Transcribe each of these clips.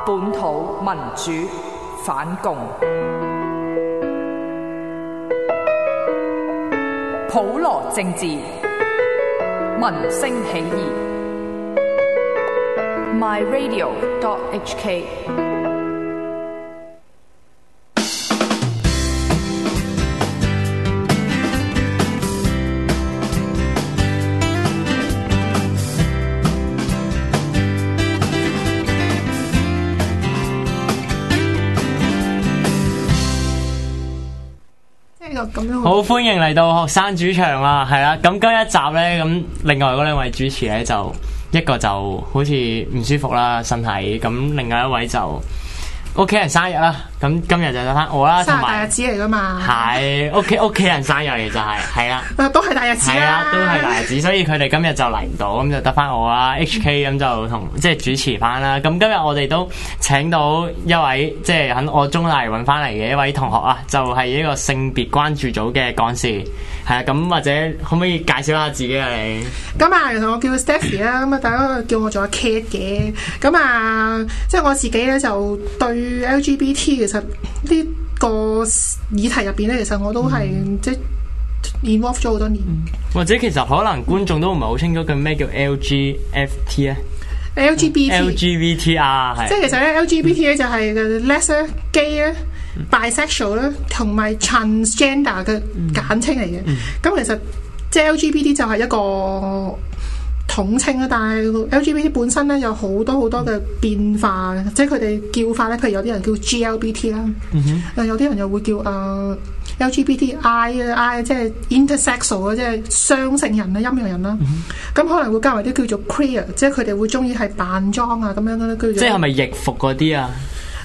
本土民主反共，普羅政治，民聲起義。myradio.hk 好，歡迎嚟到學生主場啊，係啦，咁今一集呢，咁另外嗰兩位主持呢，就一個就好似唔舒服啦身體，咁另外一位就屋企人生日啦，咁今日就得翻我啦， 生日大日子嚟噶嘛， 係屋企人生日嚟就係啦， 都係大日子啦， 都係大日子，所以佢哋今日就嚟唔到，咁就得翻我啦，HK 咁就同即係主持翻啦。咁今日我哋都請到一位即係喺我中大揾翻嚟嘅一位同學啊，就係呢個性別關注組嘅幹事，係啊，咁或者可唔可以介紹下自己啊你？ 咁啊，原來我叫 Stephy 啦，咁啊大家叫我做阿 Kate 嘅，咁啊即係我自己咧就對 LGBT 其實呢個議題入邊咧，其實我都係即係 involve 咗好多年。 或者其實可能觀眾都唔係好清楚佢咩叫 LGBT 咧 ？LGBT 啊，係。 即係其實咧 LGBT 咧就係 les、gay 咧、bisexual 咧同埋 transgender 嘅簡稱嚟嘅。咁其實即係 LGBT 就係一個統稱啦，但係 LGBT 本身咧有好多好多嘅變化，即係佢哋叫法咧，譬如有啲人叫 GLBT 啦，有啲人又會叫LGBTI 即係 intersexual 啊，即係雙性人啦、陰陽人啦，咁可能會加埋啲叫做 queer， 即係佢哋會中意係扮裝啊咁樣嘅咧，叫做即係咪易服嗰啲啊？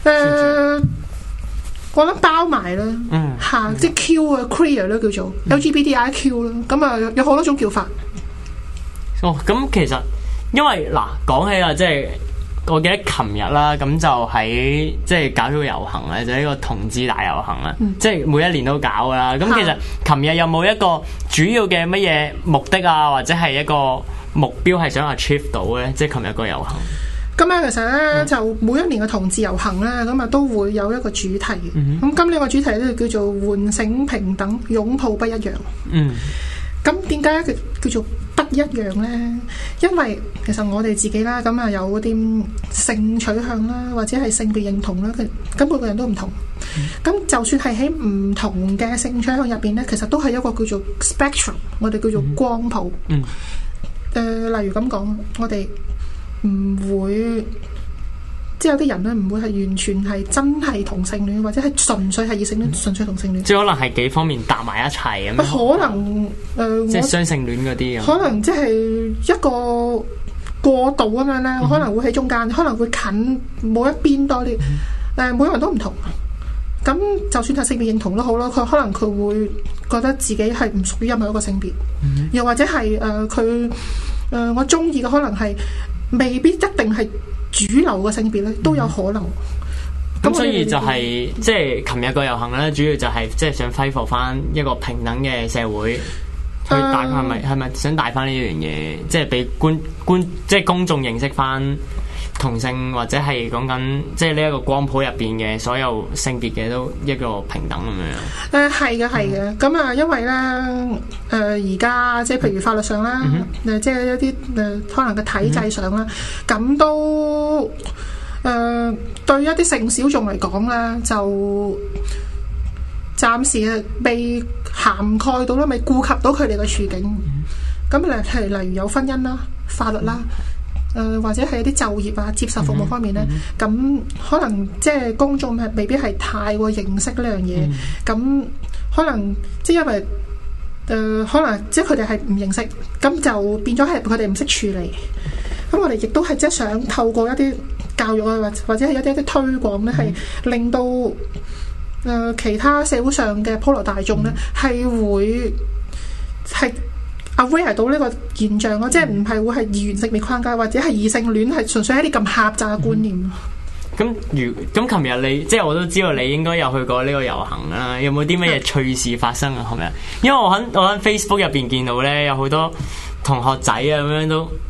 我諗包埋啦，即係 Q 啊 queer 啦叫做 LGBTIQ 啦，咁啊有好多種叫法。 哦，咁其實因為嗱講起啦，即係我記得琴日啦，咁就喺即係搞咗個遊行咧，就係一個同志大遊行啦，即係每一年都搞噶啦。咁其實琴日有冇一個主要嘅乜嘢目的啊，或者係一個目標係想 achieve 到咧？即係琴日個遊行。 咁啊，其實咧就每一年嘅同志遊行咧，咁啊都會有一個主題嘅。咁今年個主題咧就叫做喚醒平等，擁抱不一樣。咁點解叫做不一樣咧？因為其實我哋自己啦，咁啊有啲性取向啦，或者係性別認同啦，咁每個人都唔同。咁就算係喺唔同嘅性取向入邊咧，其實都係一個叫做 spectrum， 我哋叫做光譜。例如咁講，我哋唔會。即係有啲人咧唔會係完全係真係同性戀，或者係純粹係異性戀，純粹同性戀。 即係可能係幾方面搭埋一齊咁樣。 可能即係雙性戀嗰啲咁。可能即係一個過渡咁樣咧，可能會喺中間，可能會近某一邊多啲。每個人都唔同。咁就算係性別認同都好啦，可能佢會覺得自己係唔屬於任何一個性別，又或者係佢我中意嘅可能係未必一定係主流嘅性別咧，都有可能。 咁所以就係即係琴日個遊行咧，主要就係即係想揮霍翻一個平等嘅社會，去帶係咪想帶翻呢樣嘢，即係俾觀即係公眾認識翻同性，或者係講緊即係呢一個光譜入邊嘅所有性別嘅都一個平等咁樣。 係嘅，係嘅。咁啊，因為咧而家即係譬如法律上啦，即係一啲可能嘅體制上啦，咁都對一啲性小眾嚟講咧，就暫時被涵蓋到啦，未顧及到佢哋嘅處境。咁例如有婚姻啦、法律啦。或者係一啲就業啊、接受服務方面咧，咁可能即係公眾係未必係太過認識呢樣嘢，咁可能即係因為可能即係佢哋係唔認識，咁就變咗係佢哋唔識處理。咁我哋亦都係即係想透過一啲教育啊，或者係一啲推廣咧，係令到其他社會上嘅普羅大眾咧係會係aware 到呢個現象咯，即係唔係會係二元性別框架，或者係異性戀係純粹係一啲咁狹窄嘅觀念。 咁琴日你即係我都知道你應該有去過呢個遊行啦，有冇啲乜嘢趣事發生啊？琴日，因為我喺 Facebook 入邊見到咧，有好多同學仔啊咁樣都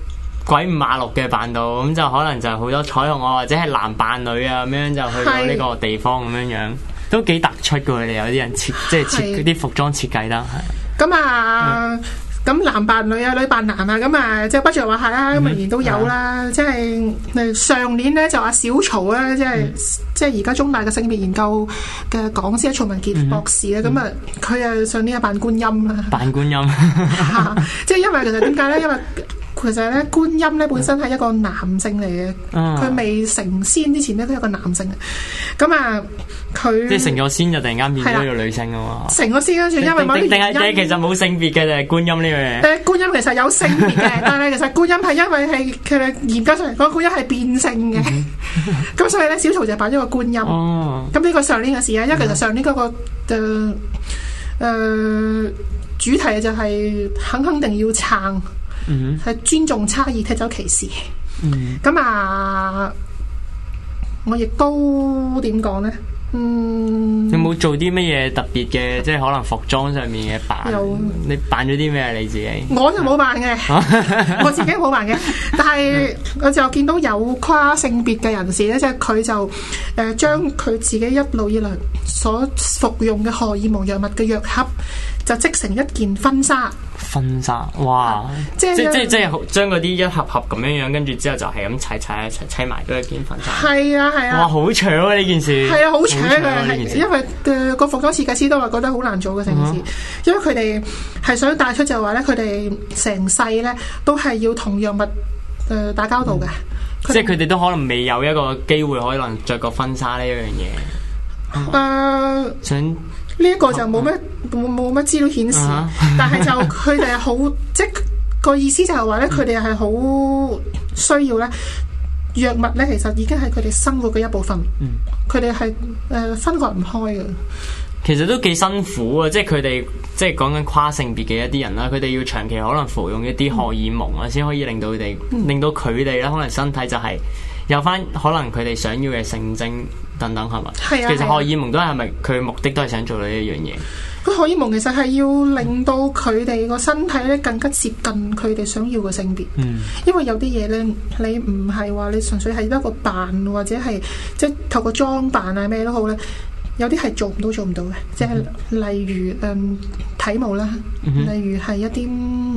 鬼五馬六嘅扮到，咁就可能就好多彩虹啊，或者係男扮女啊咁樣就去到呢個地方咁樣樣，都幾突出嘅。佢哋有啲人設即係設啲服裝設計得係。 咁啊，咁男扮女啊，女扮男啊，咁啊，即係不在話下啦，咁仍然都有啦。即係上年咧就阿小曹啦，即係而家中大嘅性別研究嘅講師曹文傑博士咧，咁啊佢啊上年係扮觀音啦， 扮觀音， 即係因為其實點解咧？因為其實咧，觀音咧本身係一個男性嚟嘅，佢未成仙之前咧都係一個男性嘅。咁啊，佢即係成咗仙就突然間變咗個女性啊嘛。 成咗仙跟住，因為某啲原因， 定係其實冇性別嘅就係觀音呢樣嘢。 觀音其實有性別嘅，但係其實觀音係因為係佢嚴格上嚟講，觀音係變性嘅。咁所以咧，小曹就扮咗個觀音。咁呢個上年嘅事啊，因為其實上年嗰個主題就係肯定要撐。係尊重差異，踢走歧視。咁啊，我亦都點講咧？ 有冇做啲乜嘢特別嘅？即係可能服裝上面嘅扮。你扮咗啲咩啊？你自己？我就冇扮嘅，我自己冇扮嘅。但係我就見到有跨性別嘅人士咧，即係佢就將佢自己一路以來所服用嘅荷爾蒙藥物嘅藥盒，就織成一件婚紗。 婚紗，哇！即係將嗰啲一盒盒咁樣樣，跟住之後就係咁砌一齊砌埋咗一件婚紗。係啊！哇，好長啊呢件事。係啊，好長啊！因為個服裝設計師都話覺得好難做嘅成件事，因為佢哋係想帶出就係話咧，佢哋成世咧都係要同藥物打交道嘅。 即係佢哋都可能未有一個機會可能着過婚紗呢一樣嘢。想。呢一個就冇乜資料顯示，但係就佢哋係好，即係個意思就係話咧，佢哋係好需要咧藥物咧，其實已經係佢哋生活嘅一部分。佢哋係分割唔開嘅。 其實都幾辛苦啊！即係佢哋即係講緊跨性別嘅一啲人啦，佢哋要長期可能服用一啲荷爾蒙啊，先可以令到佢哋咧，可能身體就係有翻可能佢哋想要嘅性徵。等等係咪？係啊。其實荷爾蒙都係咪佢目的都係想做到呢一樣嘢？ 個荷爾蒙其實係要令到佢哋個身體咧更加接近佢哋想要嘅性別。因為有啲嘢咧，你唔係話你純粹係一個扮或者係即係透過裝扮啊咩都好咧，有啲係做唔到嘅。即係例如體毛啦，例如係一啲。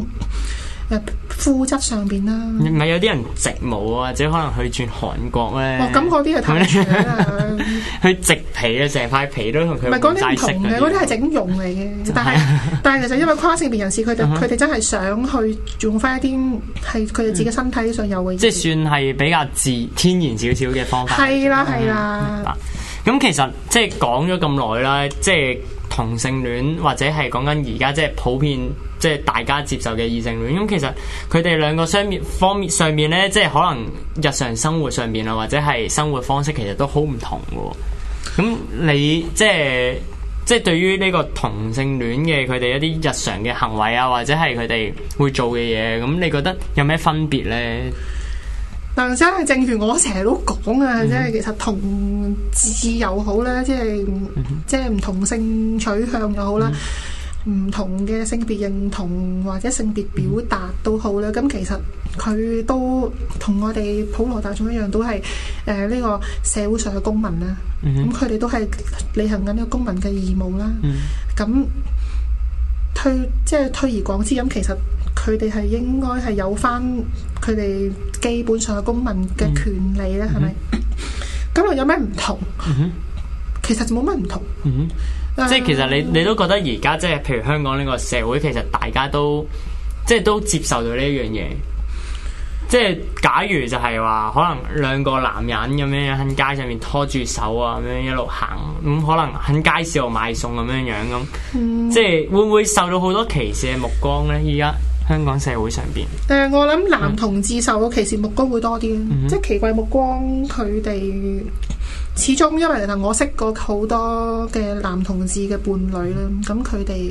膚質上邊啦， 唔係有啲人植毛啊，或者可能去轉韓國咧。 咁嗰啲係太長啦。 佢植皮啊，成塊皮都同佢唔係嗰啲唔同嘅，嗰啲係整容嚟嘅。但係其實因為跨性別人士，佢哋真係想去用翻一啲係佢哋自己身體上有嘅嘢。即係算係比較天然少少嘅方法。 係啦。 咁其實即係講咗咁耐啦，即係同性戀或者係講緊而家即係普遍。即係大家接受嘅異性戀，咁其實佢哋兩個方面上面咧，即係可能日常生活上面啊，或者係生活方式其實都好唔同嘅。咁你即係對於呢個同性戀嘅佢哋一啲日常嘅行為啊，或者係佢哋會做嘅嘢，咁你覺得有咩分別咧？ 但真係正如我成日都講啊，即係其實同志又好啦，即係唔同性取向又好啦。唔同嘅性別認同或者性別表達都好啦，咁其實佢都同我哋普羅大眾一樣，都係呢個社會上嘅公民啦。咁佢哋都係履行緊呢個公民嘅義務啦。咁退而廣之，咁其實佢哋係應該係有翻佢哋基本上嘅公民嘅權利咧，係咪？咁又有咩唔同？其實就冇乜唔同。 即係其實你都覺得而家即係譬如香港呢個社會，其實大家都即係都接受到呢一樣嘢。即係假如就係話，可能兩個男人咁樣喺街上面拖住手啊，咁樣一路行，咁可能喺街市度買餸咁樣樣咁，即係會唔會受到好多歧視嘅目光咧？依家香港社會上邊， 我諗男同志受到歧視目光會多啲，即係奇怪目光，佢哋。始終因為我識過好多嘅男同志嘅伴侶啦，咁佢哋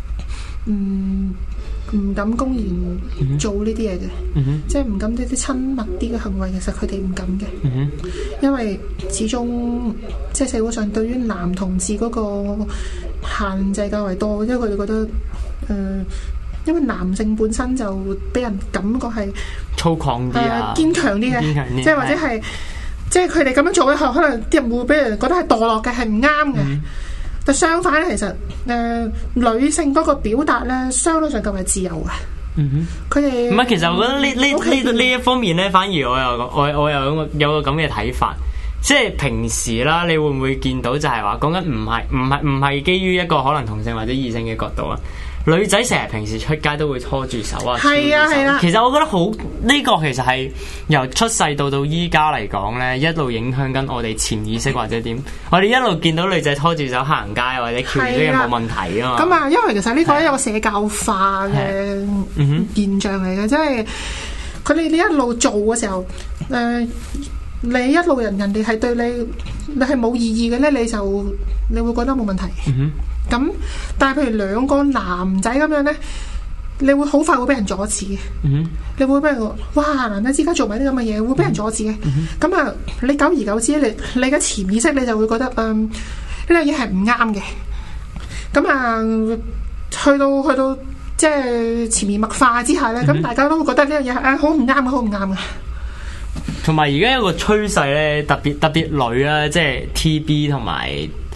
唔敢公然做呢啲嘢嘅，即係唔敢呢啲親密啲嘅行為，其實佢哋唔敢嘅，因為始終即係社會上對於男同志嗰個限制較為多，因為佢哋覺得因為男性本身就俾人感覺係粗獷啲啊， 堅強啲嘅，即係或者係即係佢哋咁樣做咧，可能啲人會俾人覺得係墮落嘅，係唔啱嘅。但相反咧，其實女性嗰個表達咧，相對上更為自由嘅。佢哋唔係，其實我覺得呢一方面咧，反而我又有個咁嘅睇法。即係平時啦，你會唔會見到就係話講緊唔係基於一個可能同性或者異性嘅角度啊？女仔成日平時出街都會拖住手啊， 係啊係啊。 其實我覺得好呢個其實係由出世到依家嚟講咧，一路影響緊我哋潛意識或者點。我哋一路見到女仔拖住手行街或者翹住呢個冇問題啊嘛。 咁啊，因為其實呢個係一個社交化嘅現象嚟嘅，即係佢哋你一路做嘅時候，你一路人哋係對你係冇異議嘅咧，你會覺得冇問題。咁但係譬如兩個男仔咁樣咧，你會好快會俾人阻止嘅。你會俾人話哇，男仔之間做埋啲咁嘅嘢，會俾人阻止嘅。咁啊，你久而久之，你嘅潛意識你就會覺得呢樣嘢係唔啱嘅。咁啊，去到即係潛移默化之下咧，咁大家都會覺得呢樣嘢係好唔啱嘅，好唔啱嘅。 同埋而家有個趨勢咧，特別女啦，即係 TB 同埋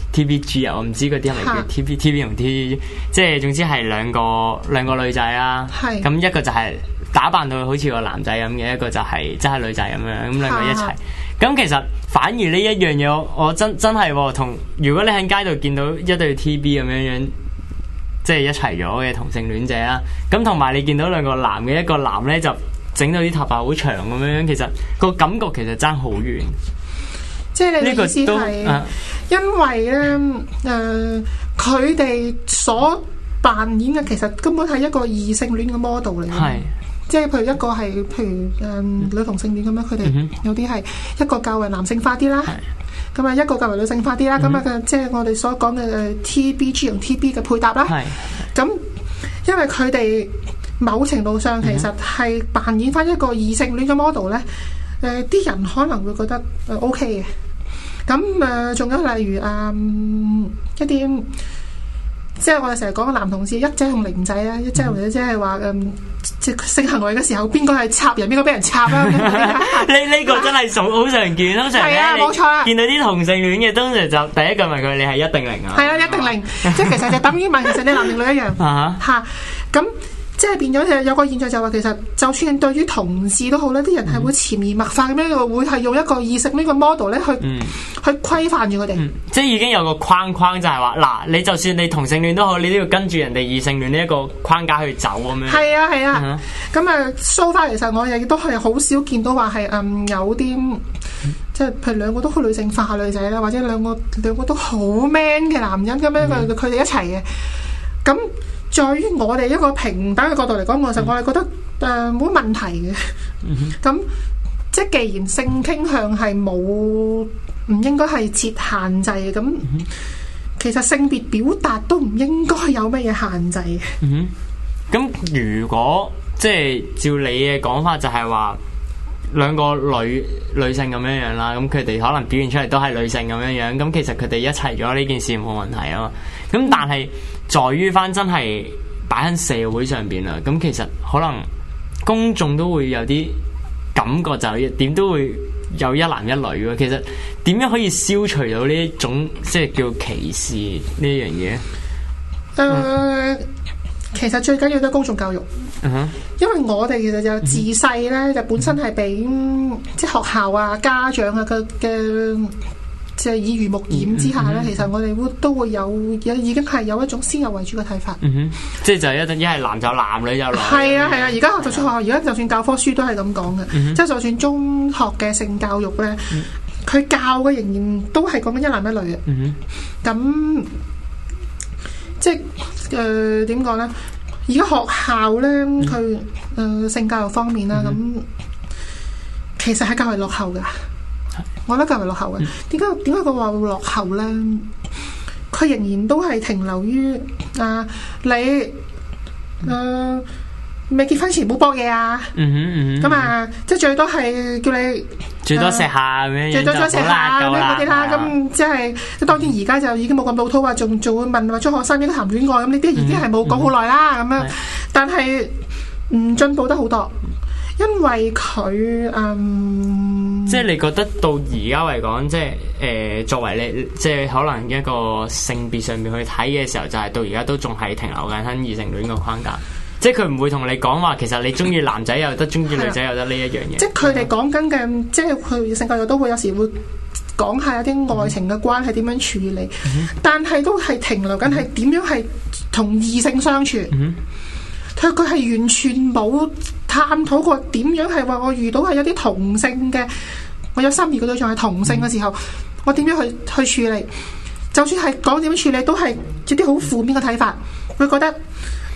TBG 啊，我唔知嗰啲係咪叫 TB 同 T， 即係總之係兩個女仔啦。咁一個就係打扮到好似個男仔咁嘅，一個就係真係女仔咁樣，咁兩個一齊。咁其實反而呢一樣嘢，我真係同如果你喺街度見到一對 TB 咁樣，即係一齊咗嘅同性戀者啦。咁同埋你見到兩個男嘅，一個男咧就整到啲頭髮好長咁樣，其實個感覺其實爭好遠。即係你嘅意思係，因為咧佢哋所扮演嘅其實根本係一個異性戀嘅 model 嚟嘅。即係譬如一個係譬如女同性戀咁樣，佢哋有啲係一個較為男性化啲啦，咁啊一個較為女性化啲啦，咁啊即係我哋所講嘅 TBG 同 TB 嘅配搭啦。咁因為佢哋某程度上其實係扮演翻一個異性戀嘅 model 咧，啲人可能會覺得OK 嘅。咁仲有例如一啲，即係我哋成日講嘅男同志一姐同零仔啊，一姐同零仔即係話即性行為嘅時候，邊個係插人，邊個俾人插啦。 呢個真係好常見，通常咧冇錯啦， 見到啲同性戀嘅，通常就第一個問佢：你係一定零啊？ 係啊，一定零，即係其實就等於問其實你男定女一樣嚇。咁即係變咗有個現象就話，其實就算對於同志都好咧，啲人係會潛移默化咁樣，會係用一個異性呢個 model 咧去規範住佢哋。 即係已經有個框框，就係話嗱，你就算你同性戀都好，你都要跟住人哋異性戀呢一個框架去走咁樣。 係啊係啊，咁so far其實我亦都係好少見到話係有啲即係譬如兩個都好女性化女仔啦，或者兩個都好 man 嘅男人咁樣，佢哋一齊嘅咁。在於我哋一個平等嘅角度嚟講，其實我哋覺得冇問題嘅。咁即係既然性傾向係唔應該係設限制嘅，咁其實性別表達都唔應該有乜嘢限制嘅。 咁如果即係照你嘅講法，就係話兩個女性咁樣啦，咁佢哋可能表現出嚟都係女性咁樣，咁其實佢哋一齊咗呢件事冇問題啊嘛。咁但係在於翻真係擺喺社會上邊啦，咁其實可能公眾都會有啲感覺，就點都會有一男一女嘅。其實點樣可以消除到呢一種即係叫歧視呢樣嘢？ 其實最緊要都係公眾教育。因為我哋其實就自細咧就本身係俾即係學校啊、家長啊嘅即係耳濡目染之下咧，其實我哋都會已經係有一種先入為主嘅睇法。 即係就一係男就男，女就女。係啊係啊，而家就算學校，而家就算教科書都係咁講嘅。即係就算中學嘅性教育咧，佢教嘅仍然都係講緊一男一女嘅。咁即係點講咧？而家學校咧，佢性教育方面啦，咁其實係較為落後嘅。我覺得較為落後嘅。點解佢話會落後咧？佢仍然都係停留於你未結婚前唔好搏嘢啊。咁即係最多係叫你最多錫下咁樣， 最多錫下咁樣嗰啲啦。 咁咁即係當然而家就已經冇咁老土話，仲會問話中學生應該談戀愛咁呢啲已經係冇講好耐啦咁樣。但係唔進步得好多，因為佢即係你覺得到而家嚟講，即係作為你即係可能一個性別上面去睇嘅時候，就係到而家都仲係停留緊喺異性戀個框架。即係佢唔會同你講話，其實你中意男仔又得，中意女仔又得呢一樣嘢。 即係佢哋講緊嘅，即係佢性教育都會有時會講下一啲愛情嘅關係點樣處理，但係都係停留緊係點樣係同異性相處。佢係完全冇探討過點樣係話我遇到係有啲同性嘅，我有心儀嘅對象係同性嘅時候，我點樣去處理？就算係講點樣處理，都係一啲好負面嘅睇法。佢覺得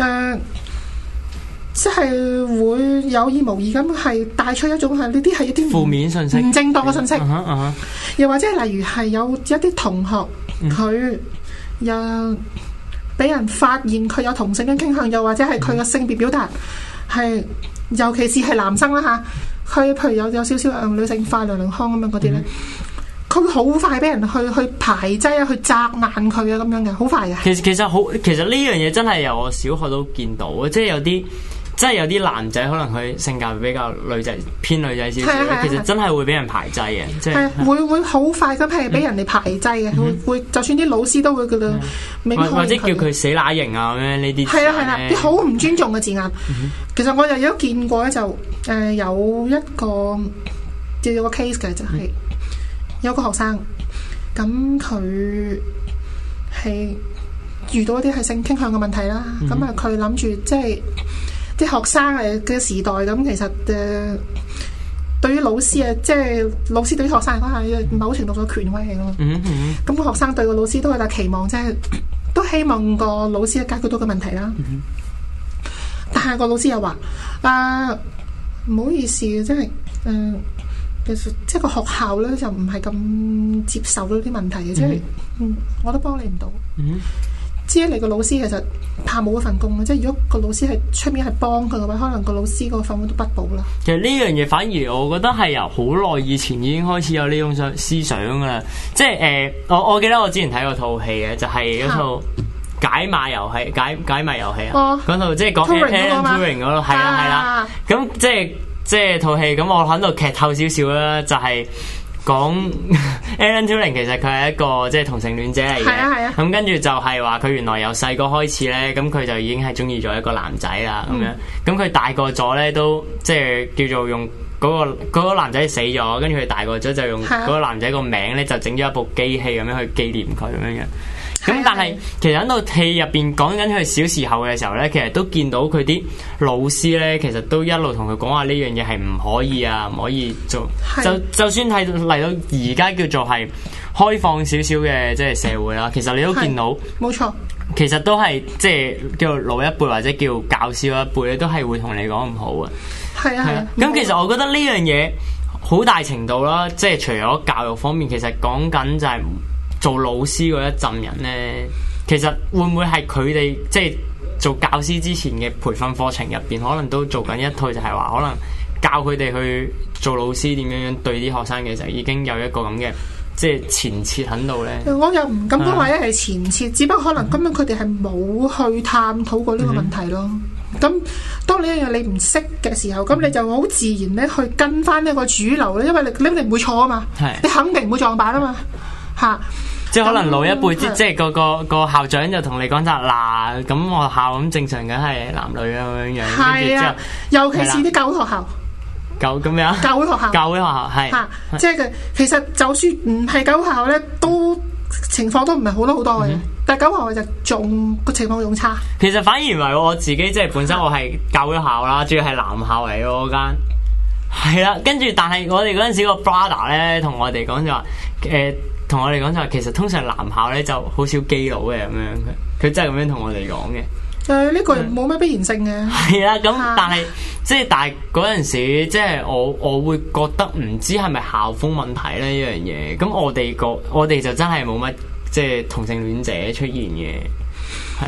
即係會有意無意咁係帶出一種係呢啲係一啲負面信息、 唔正當嘅信息。又或者例如係有一啲同學佢又俾人發現佢有同性嘅傾向，又或者係佢嘅性別表達係，尤其是係男生啦嚇，佢譬如有少少女性化、娘娘腔咁樣嗰啲咧，佢會好快俾人去排擠啊，去責難佢啊咁樣嘅，好快嘅。 其實呢樣嘢真係由我小學都見到嘅，即係有啲男仔可能佢性格比較偏女仔少少，其實真係會俾人排擠嘅，即係會好快咁係俾人哋排擠嘅，會就算啲老師都會㗎啦， 或者叫佢死乸型啊咁樣呢啲， 係啦，啲好唔尊重嘅字眼。其實我又有見過咧，就有一個有個 case 嘅，就係有個學生，咁佢係遇到一啲係性傾向嘅問題啦，咁佢諗住即係。啲學生嘅時代咁，其實對於老師啊，即係老師對於學生嚟講係某程度上權威嚟咯。咁個學生對個老師都有大期望，即係都希望個老師解決到個問題啦。但係個老師又話：唔好意思，即係其實即係個學校咧就唔係咁接受到啲問題嘅，即係我都幫你唔到。知你個老師其實怕冇一份工，即係如果個老師係出面係幫佢嘅話，可能個老師個份工都不保啦。其實呢樣嘢反而我覺得係由好耐以前已經開始有呢種思想噶啦。即係我記得我之前睇過套戲嘅，就係嗰套解碼遊戲啊。嗰套即係講 Alan Turing 嗰度，係啦。咁即係套戲咁，我喺度劇透少少啦，就係。講 Alan Turing 其實佢係一個即係同性戀者嚟嘅，咁跟住就係話佢原來由細個開始咧，咁佢就已經係中意咗一個男仔啦，咁樣，咁佢大個咗咧都即係叫做用嗰個男仔死咗，跟住佢大個咗就用嗰個男仔個名咧就整咗一部機器咁樣去紀念佢咁樣嘅。咁但係其實喺套戲入邊講緊佢小時候嘅時候咧，其實都見到佢啲老師咧，其實都一路同佢講話呢樣嘢係唔可以啊，唔可以做。就算係嚟到而家叫做係開放少少嘅即係社會啦，其實你都見到， 冇錯。 其實都係即係叫老一輩或者叫教師嗰一輩咧，都係會同你講唔好啊。係啊。咁其實我覺得呢樣嘢好大程度啦，即係除咗教育方面，其實講緊就係。做老師嗰一陣人咧，其實會唔會係佢哋即係做教師之前嘅培訓課程入邊，可能都做緊一套，就係話可能教佢哋去做老師點樣樣對啲學生嘅時候，已經有一個咁嘅即係前設喺度咧。我又唔敢講話一係前設，只不過可能根本佢哋係冇去探討過呢個問題咯。咁當你一樣你唔識嘅時候，咁你就好自然咧去跟翻呢個主流咧，因為你唔會錯啊嘛，你肯定唔會撞板啊嘛。即係可能老一輩即係個校長就同你講就嗱，咁學校咁正常梗係男女咁樣樣，係啊，尤其是啲教會學校，咁樣教會學校係即係其實就算唔係教會學校咧，都情況都唔係好多好多嘅，但係教會學校就仲個情況仲差。其實反而唔係我自己，即係本身我係教會學校啦，主要係男校嚟嘅嗰間，係啦，跟住但係我哋嗰陣時個 brother 咧同我哋講就話同我哋講就係，其實通常男校咧就好少基佬嘅咁樣，佢真係咁樣同我哋講嘅。呢個冇咩必然性嘅。係啦，咁但係但係嗰陣時，即係我會覺得唔知係咪校風問題咧呢樣嘢。咁我哋就真係冇乜即係同性戀者出現嘅，係啦。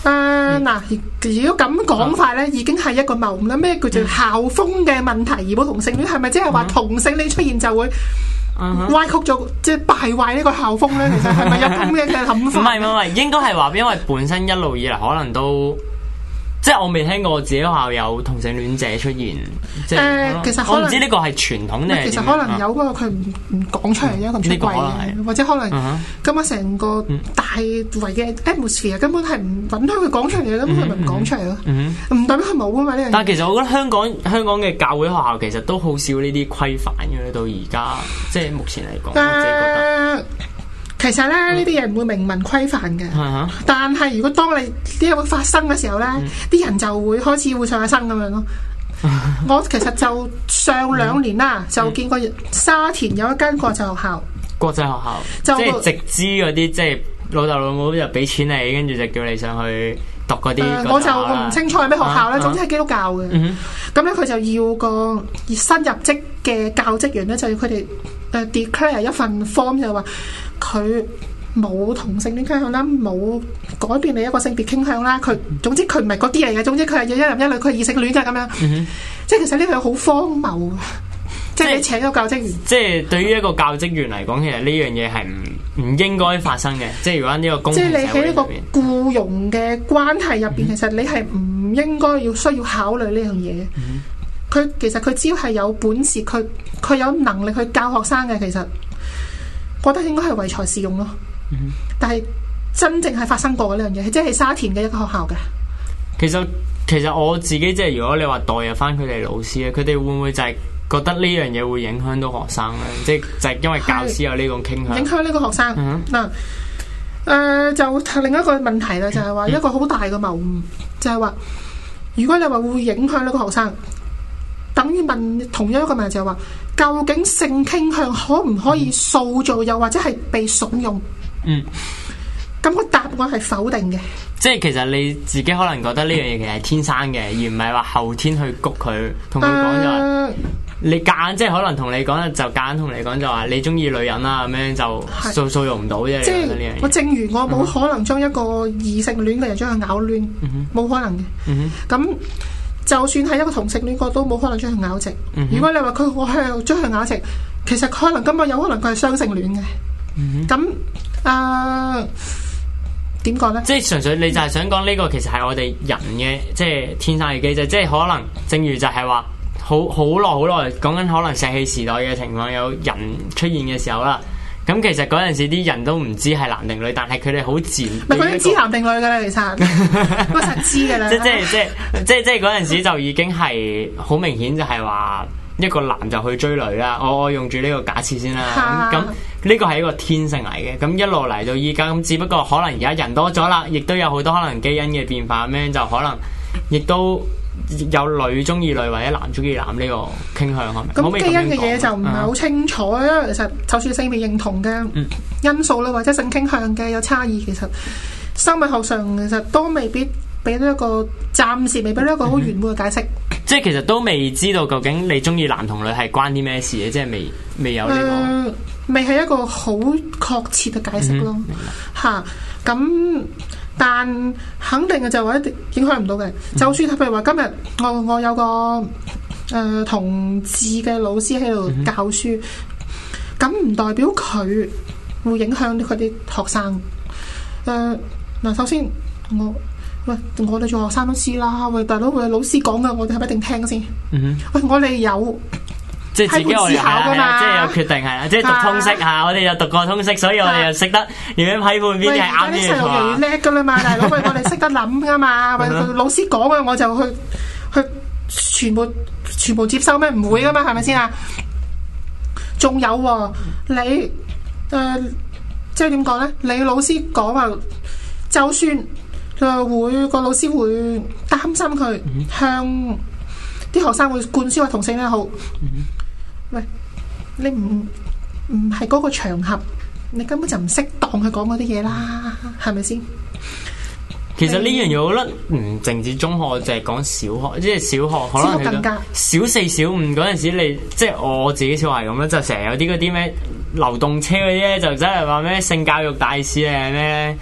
嗱，如果咁講法咧，已經係一個謬誤啦。咩叫做校風嘅問題而冇同性戀？係咪即係話同性戀出現就會歪曲咗，即係敗壞呢個校風咧？其實係咪有咁嘅諗法？ 唔係，應該係話，因為本身一路以嚟可能都。即係我未聽過自己學校有同性戀者出現，即係其實我唔知呢個係傳統定係其實可能有，不過佢唔講出嚟啫，咁出櫃嘅，或者可能根本成個大圍嘅 atmosphere 根本係唔允許佢講出嚟嘅，咁佢咪唔講出嚟咯？唔代表佢冇啊嘛呢樣嘢。 但係其實我覺得香港嘅教會學校其實都好少呢啲規範嘅，到而家即係目前嚟講，我自己覺得。 其實咧呢啲嘢唔會明文規範嘅，但係如果當你呢個發生嘅時候咧，啲人就會開始會上下身咁樣咯。我其實就上2年啦，就見過沙田有一間國際學校，即係直資嗰啲，即係老豆老母就俾錢你，跟住就叫你上去讀嗰啲。我就唔清楚係咩學校啦，總之係基督教嘅。咁咧佢就要個新入職嘅教職員咧，就要佢哋declare 一份 form 就話。佢冇同性戀傾向啦，冇改變你一個性別傾向啦。佢總之佢唔係嗰啲嚟嘅，總之佢係要一男一女，佢係異性戀嘅咁樣。即係其實呢個好荒謬，即係你請一個教職員。即係對於一個教職員嚟講，其實呢樣嘢係唔應該發生嘅。即係如果呢個公平社會入邊，即係你喺呢個僱傭嘅關係入邊，其實你係唔應該需要考慮呢樣嘢。其實佢只要係有本事，佢有能力去教學生嘅，其實。覺得應該係唯才是用咯，但係真正係發生過嘅呢樣嘢，即係沙田嘅一個學校嘅。其實我自己即係如果你話代入翻佢哋老師咧，佢哋會唔會就係覺得呢樣嘢會影響到學生咧？即係就係因為教師有呢種傾向，影響呢個學生嗱。就另一個問題啦，就係話一個好大嘅謬誤，就係話如果你話會影響呢個學生，等於問同樣一個問題就係話。究竟性傾向可唔可以塑造，又或者係被慫恿？咁個答案係否定嘅。即係其實你自己可能覺得呢樣嘢其實係天生嘅，而唔係話後天去谷佢，同佢講就話你夾硬，即係可能同你講就夾硬同你講就話你中意女人啦，咁樣就塑造唔到啫。即係我正如我冇可能將一個異性戀嘅人將佢咬亂，冇可能嘅。咁。就算係一個同性戀，我都冇可能將佢咬直。如果你話我係將佢咬直，其實可能根本有可能佢係雙性戀嘅。咁點講咧？即係純粹你就係想講呢個其實係我哋人嘅即係天生嘅機制，即係可能正如就係話好耐講緊可能石器時代嘅情況有人出現嘅時候啦。咁其實嗰陣時啲人都唔知係男定女，但係佢哋好自然。唔係佢哋知男定女㗎啦，其實嗰陣知㗎啦。即係嗰陣時就已經係好明顯，就係話一個男就去追女啦。我用住呢個假設先啦。咁呢個係一個天性嚟嘅。咁一路嚟到依家，咁只不過可能而家人多咗啦，亦都有好多可能基因嘅變化，咁樣就可能亦都。有女中意女或者男中意男呢個傾向係咪？咁基因嘅嘢就唔係好清楚，因為其實就算性別認同嘅因素啦，或者性傾向嘅有差異，其實生物學上其實都未必俾到一個暫時未俾到一個好圓滿嘅解釋。即係其實都未知道究竟你中意男同女係關啲咩事嘅，即係未有呢個，未係一個好確切嘅解釋咯。嚇咁。但肯定嘅就話一定影響唔到嘅，就算譬如話今日我有個同志嘅老師喺度教書，咁唔代表佢會影響佢啲學生。嗱，首先我哋做學生都知啦，喂大佬，佢老師講嘅，我哋係咪一定聽先？喂，我哋有。即係自己我哋即係有決定係啦，即係讀通識嚇，我哋又讀過通識，所以我哋又識得點樣批判邊啲係啱啲嘢錯。啲細路越嚟越叻噶啦嘛，大佬，我哋識得諗噶嘛，老師講嘅我就去全部接收咩？唔會噶嘛，係咪先啊？仲有你即係點講咧？你老師講話，就算個老師會擔心佢向啲學生會灌輸話同性戀好。喂，你唔係嗰個場合，你根本就唔適當去講嗰啲嘢啦，係咪先？其實呢樣嘢，我覺得唔淨止中學，就係講小學，即係小學可能更加小4、小5嗰陣時，你即係我自己小孩咁啦，就成日有啲嗰啲咩流動車嗰啲咧，就真係話咩性教育大使啊咩，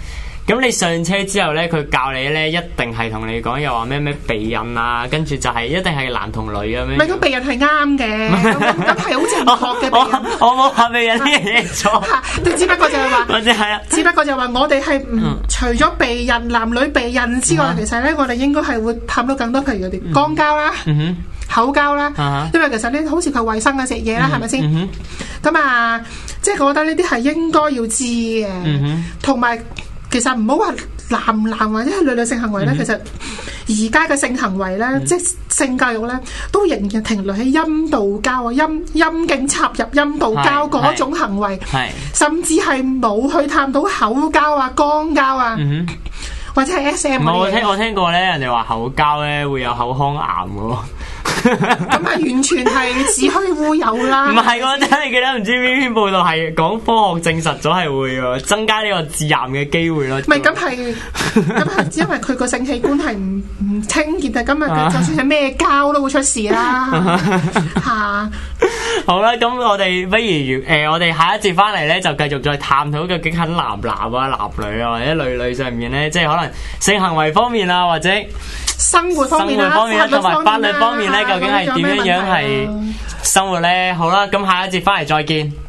咁你上車之後咧，佢教你咧一定係同你講又話咩避孕啊，跟住就係一定係男同女咁樣。 唔係咁避孕係啱嘅，咁係好正確嘅避孕。 我冇話避孕呢樣嘢錯， 只不過就係話， 或者係啊， 只不過就話我哋係除咗避孕男女避孕之外，其實咧我哋應該係會探到更多，譬如嗰啲肛交啦。口交啦，因為其實呢好似佢衞生嘅食嘢啦，係咪先？咁啊，即係我覺得呢啲係應該要知嘅，同埋其實唔好話男或者係女性行為咧，其實而家嘅性行為咧，即係性教育咧，都仍然停留喺陰道交啊，陰莖插入陰道交嗰種行為，甚至係冇去探到口交啊、肛交啊。或者係 SM 我聽過咧，人哋話口交咧會有口腔癌嘅喎。 咁啊，完全係子虛烏有啦！ 唔係喎，真係記得唔知邊篇報道係講科學證實咗係會喎，增加呢個致癌嘅機會咯。 唔係咁係因為佢個性器官係唔清潔啊，咁啊，就算係咩膠都會出事啦嚇。 好啦，咁我哋不如我哋下一節翻嚟咧，就繼續再探討究竟喺男啊、男女啊或者女上面咧，即係可能性行為方面啊，或者生活方面啦， 同埋法律方面咧，究竟係點樣係生活咧？好啦，咁下一節翻嚟再見。